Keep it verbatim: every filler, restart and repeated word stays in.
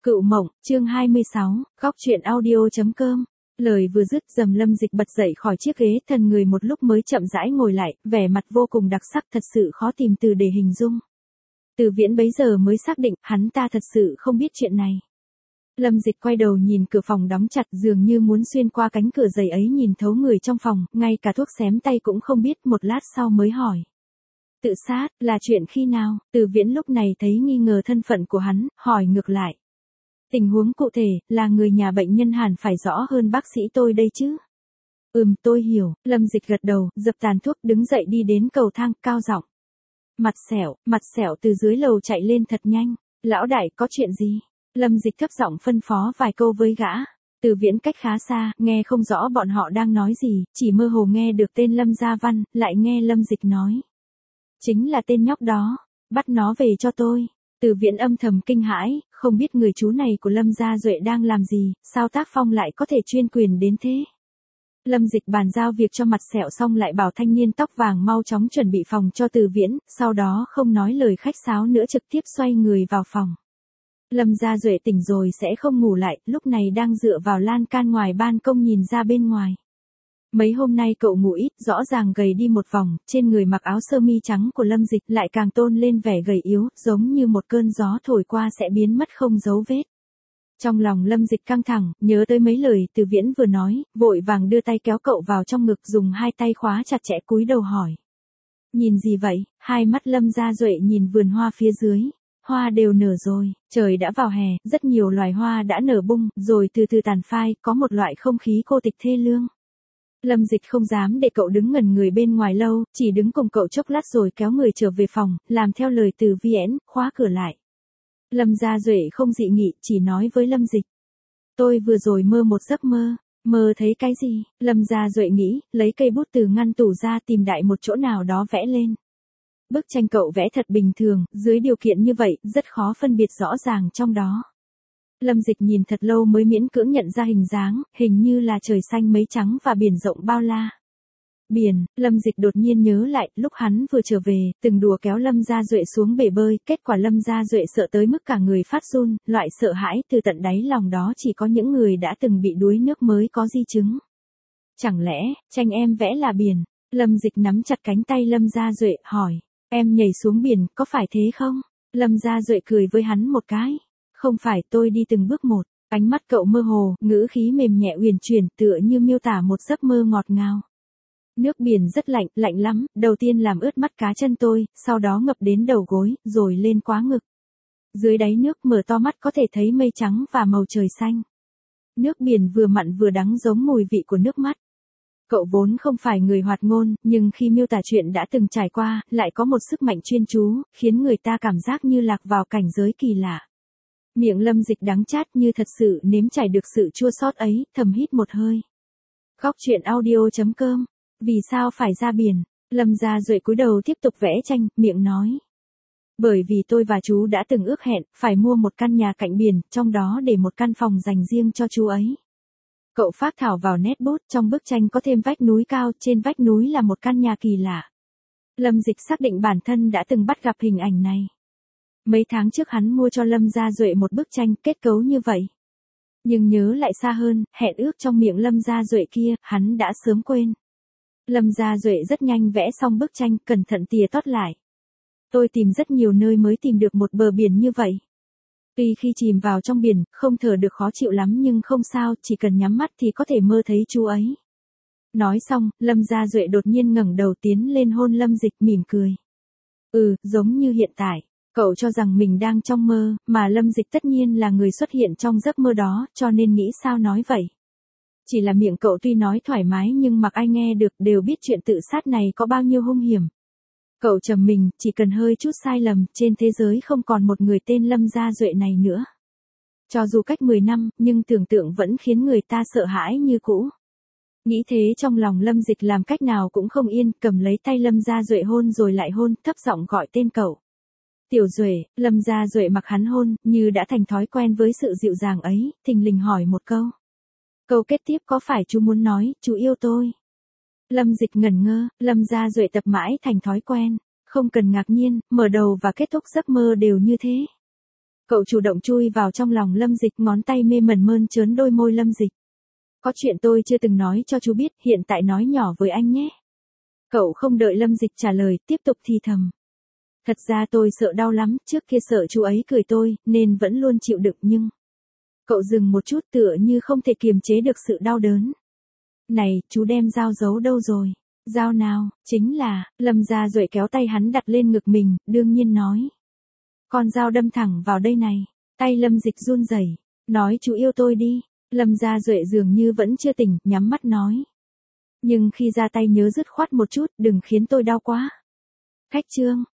Cựu mộng, chương hai mươi sáu, góc truyện audio.com. Lời vừa dứt, Dầm Lâm Dịch bật dậy khỏi chiếc ghế, thân người một lúc mới chậm rãi ngồi lại, vẻ mặt vô cùng đặc sắc, thật sự khó tìm từ để hình dung. Từ Viễn bấy giờ mới xác định, hắn ta thật sự không biết chuyện này. Lâm Dịch quay đầu nhìn cửa phòng đóng chặt, dường như muốn xuyên qua cánh cửa dày ấy nhìn thấu người trong phòng, ngay cả thuốc xém tay cũng không biết, một lát sau mới hỏi. Tự sát, là chuyện khi nào? Từ Viễn lúc này thấy nghi ngờ thân phận của hắn, hỏi ngược lại. Tình huống cụ thể, là người nhà bệnh nhân hẳn phải rõ hơn bác sĩ tôi đây chứ. Ừm, tôi hiểu. Lâm Dịch gật đầu, dập tàn thuốc, đứng dậy đi đến cầu thang, cao giọng. Mặt Sẹo, Mặt Sẹo từ dưới lầu chạy lên thật nhanh. Lão đại, có chuyện gì? Lâm Dịch thấp giọng phân phó vài câu với gã. Từ Viễn cách khá xa, nghe không rõ bọn họ đang nói gì, chỉ mơ hồ nghe được tên Lâm Gia Văn, lại nghe Lâm Dịch nói. Chính là tên nhóc đó, bắt nó về cho tôi. Từ Viễn âm thầm kinh hãi, không biết người chú này của Lâm Gia Duệ đang làm gì, sao tác phong lại có thể chuyên quyền đến thế. Lâm Dịch bàn giao việc cho Mặt Sẹo xong lại bảo thanh niên tóc vàng mau chóng chuẩn bị phòng cho Từ Viễn, sau đó không nói lời khách sáo nữa trực tiếp xoay người vào phòng. Lâm Gia Duệ tỉnh rồi sẽ không ngủ lại, lúc này đang dựa vào lan can ngoài ban công nhìn ra bên ngoài. Mấy hôm nay cậu ngủ ít, rõ ràng gầy đi một vòng, trên người mặc áo sơ mi trắng của Lâm Dịch lại càng tôn lên vẻ gầy yếu, giống như một cơn gió thổi qua sẽ biến mất không dấu vết. Trong lòng Lâm Dịch căng thẳng, nhớ tới mấy lời Từ Viễn vừa nói, vội vàng đưa tay kéo cậu vào trong ngực, dùng hai tay khóa chặt chẽ, cúi đầu hỏi. Nhìn gì vậy? Hai mắt Lâm Gia Duệ nhìn vườn hoa phía dưới. Hoa đều nở rồi, trời đã vào hè, rất nhiều loài hoa đã nở bung, rồi từ từ tàn phai, có một loại không khí cô tịch thê lương. Lâm Dịch không dám để cậu đứng ngẩn người bên ngoài lâu, chỉ đứng cùng cậu chốc lát rồi kéo người trở về phòng, làm theo lời Từ Viễn, khóa cửa lại. Lâm Gia Duệ không dị nghị, chỉ nói với Lâm Dịch. Tôi vừa rồi mơ một giấc mơ, mơ thấy cái gì? Lâm Gia Duệ nghĩ, lấy cây bút từ ngăn tủ ra tìm đại một chỗ nào đó vẽ lên. Bức tranh cậu vẽ thật bình thường, dưới điều kiện như vậy, rất khó phân biệt rõ ràng trong đó. Lâm Dịch nhìn thật lâu mới miễn cưỡng nhận ra hình dáng, hình như là trời xanh mây trắng và biển rộng bao la. Biển, Lâm Dịch đột nhiên nhớ lại, lúc hắn vừa trở về, từng đùa kéo Lâm Gia Duệ xuống bể bơi, kết quả Lâm Gia Duệ sợ tới mức cả người phát run, loại sợ hãi từ tận đáy lòng đó chỉ có những người đã từng bị đuối nước mới có di chứng. Chẳng lẽ, tranh em vẽ là biển? Lâm Dịch nắm chặt cánh tay Lâm Gia Duệ, hỏi, em nhảy xuống biển, có phải thế không? Lâm Gia Duệ cười với hắn một cái. Không phải, tôi đi từng bước một. Ánh mắt cậu mơ hồ, ngữ khí mềm nhẹ uyển chuyển, tựa như miêu tả một giấc mơ ngọt ngào. Nước biển rất lạnh, lạnh lắm, đầu tiên làm ướt mắt cá chân tôi, sau đó ngập đến đầu gối, rồi lên quá ngực. Dưới đáy nước mở to mắt có thể thấy mây trắng và màu trời xanh. Nước biển vừa mặn vừa đắng giống mùi vị của nước mắt. Cậu vốn không phải người hoạt ngôn, nhưng khi miêu tả chuyện đã từng trải qua, lại có một sức mạnh chuyên chú, khiến người ta cảm giác như lạc vào cảnh giới kỳ lạ. Miệng Lâm Dịch đắng chát như thật sự nếm trải được sự chua xót ấy, thầm hít một hơi. Góc truyện audio.com. Vì sao phải ra biển? Lâm Gia Duệ cúi đầu tiếp tục vẽ tranh, miệng nói. Bởi vì tôi và chú đã từng ước hẹn, phải mua một căn nhà cạnh biển, trong đó để một căn phòng dành riêng cho chú ấy. Cậu phác thảo vào nét bút, trong bức tranh có thêm vách núi cao, trên vách núi là một căn nhà kỳ lạ. Lâm Dịch xác định bản thân đã từng bắt gặp hình ảnh này. Mấy tháng trước hắn mua cho Lâm Gia Duệ một bức tranh kết cấu như vậy. Nhưng nhớ lại xa hơn, hẹn ước trong miệng Lâm Gia Duệ kia, hắn đã sớm quên. Lâm Gia Duệ rất nhanh vẽ xong bức tranh, cẩn thận tỉa tót lại. Tôi tìm rất nhiều nơi mới tìm được một bờ biển như vậy. Tuy khi chìm vào trong biển, không thở được khó chịu lắm nhưng không sao, chỉ cần nhắm mắt thì có thể mơ thấy chú ấy. Nói xong, Lâm Gia Duệ đột nhiên ngẩng đầu tiến lên hôn Lâm Dịch, mỉm cười. Ừ, giống như hiện tại. Cậu cho rằng mình đang trong mơ, mà Lâm Dịch tất nhiên là người xuất hiện trong giấc mơ đó, cho nên nghĩ sao nói vậy. Chỉ là miệng cậu tuy nói thoải mái nhưng mặc ai nghe được đều biết chuyện tự sát này có bao nhiêu hung hiểm. Cậu trầm mình, chỉ cần hơi chút sai lầm, trên thế giới không còn một người tên Lâm Gia Duệ này nữa. Cho dù cách mười năm, nhưng tưởng tượng vẫn khiến người ta sợ hãi như cũ. Nghĩ thế trong lòng Lâm Dịch làm cách nào cũng không yên, cầm lấy tay Lâm Gia Duệ hôn rồi lại hôn, thấp giọng gọi tên cậu. Tiểu Duệ. Lâm Gia Duệ mặc hắn hôn, như đã thành thói quen với sự dịu dàng ấy, thình lình hỏi một câu. Câu kết tiếp có phải chú muốn nói, chú yêu tôi? Lâm Dịch ngẩn ngơ, Lâm Gia Duệ tập mãi thành thói quen, không cần ngạc nhiên, mở đầu và kết thúc giấc mơ đều như thế. Cậu chủ động chui vào trong lòng Lâm Dịch, ngón tay mê mẩn mơn trớn đôi môi Lâm Dịch. Có chuyện tôi chưa từng nói cho chú biết, hiện tại nói nhỏ với anh nhé. Cậu không đợi Lâm Dịch trả lời, tiếp tục thì thầm. Thật ra tôi sợ đau lắm, trước kia sợ chú ấy cười tôi, nên vẫn luôn chịu đựng nhưng... Cậu dừng một chút tựa như không thể kiềm chế được sự đau đớn. Này, chú đem dao giấu đâu rồi? Dao nào? Chính là, Lâm Gia Duệ kéo tay hắn đặt lên ngực mình, đương nhiên nói. Con dao đâm thẳng vào đây này. Tay Lâm Dịch run rẩy, nói chú yêu tôi đi. Lâm Gia Duệ dường như vẫn chưa tỉnh, nhắm mắt nói. Nhưng khi ra tay nhớ dứt khoát một chút, đừng khiến tôi đau quá. Khách trương.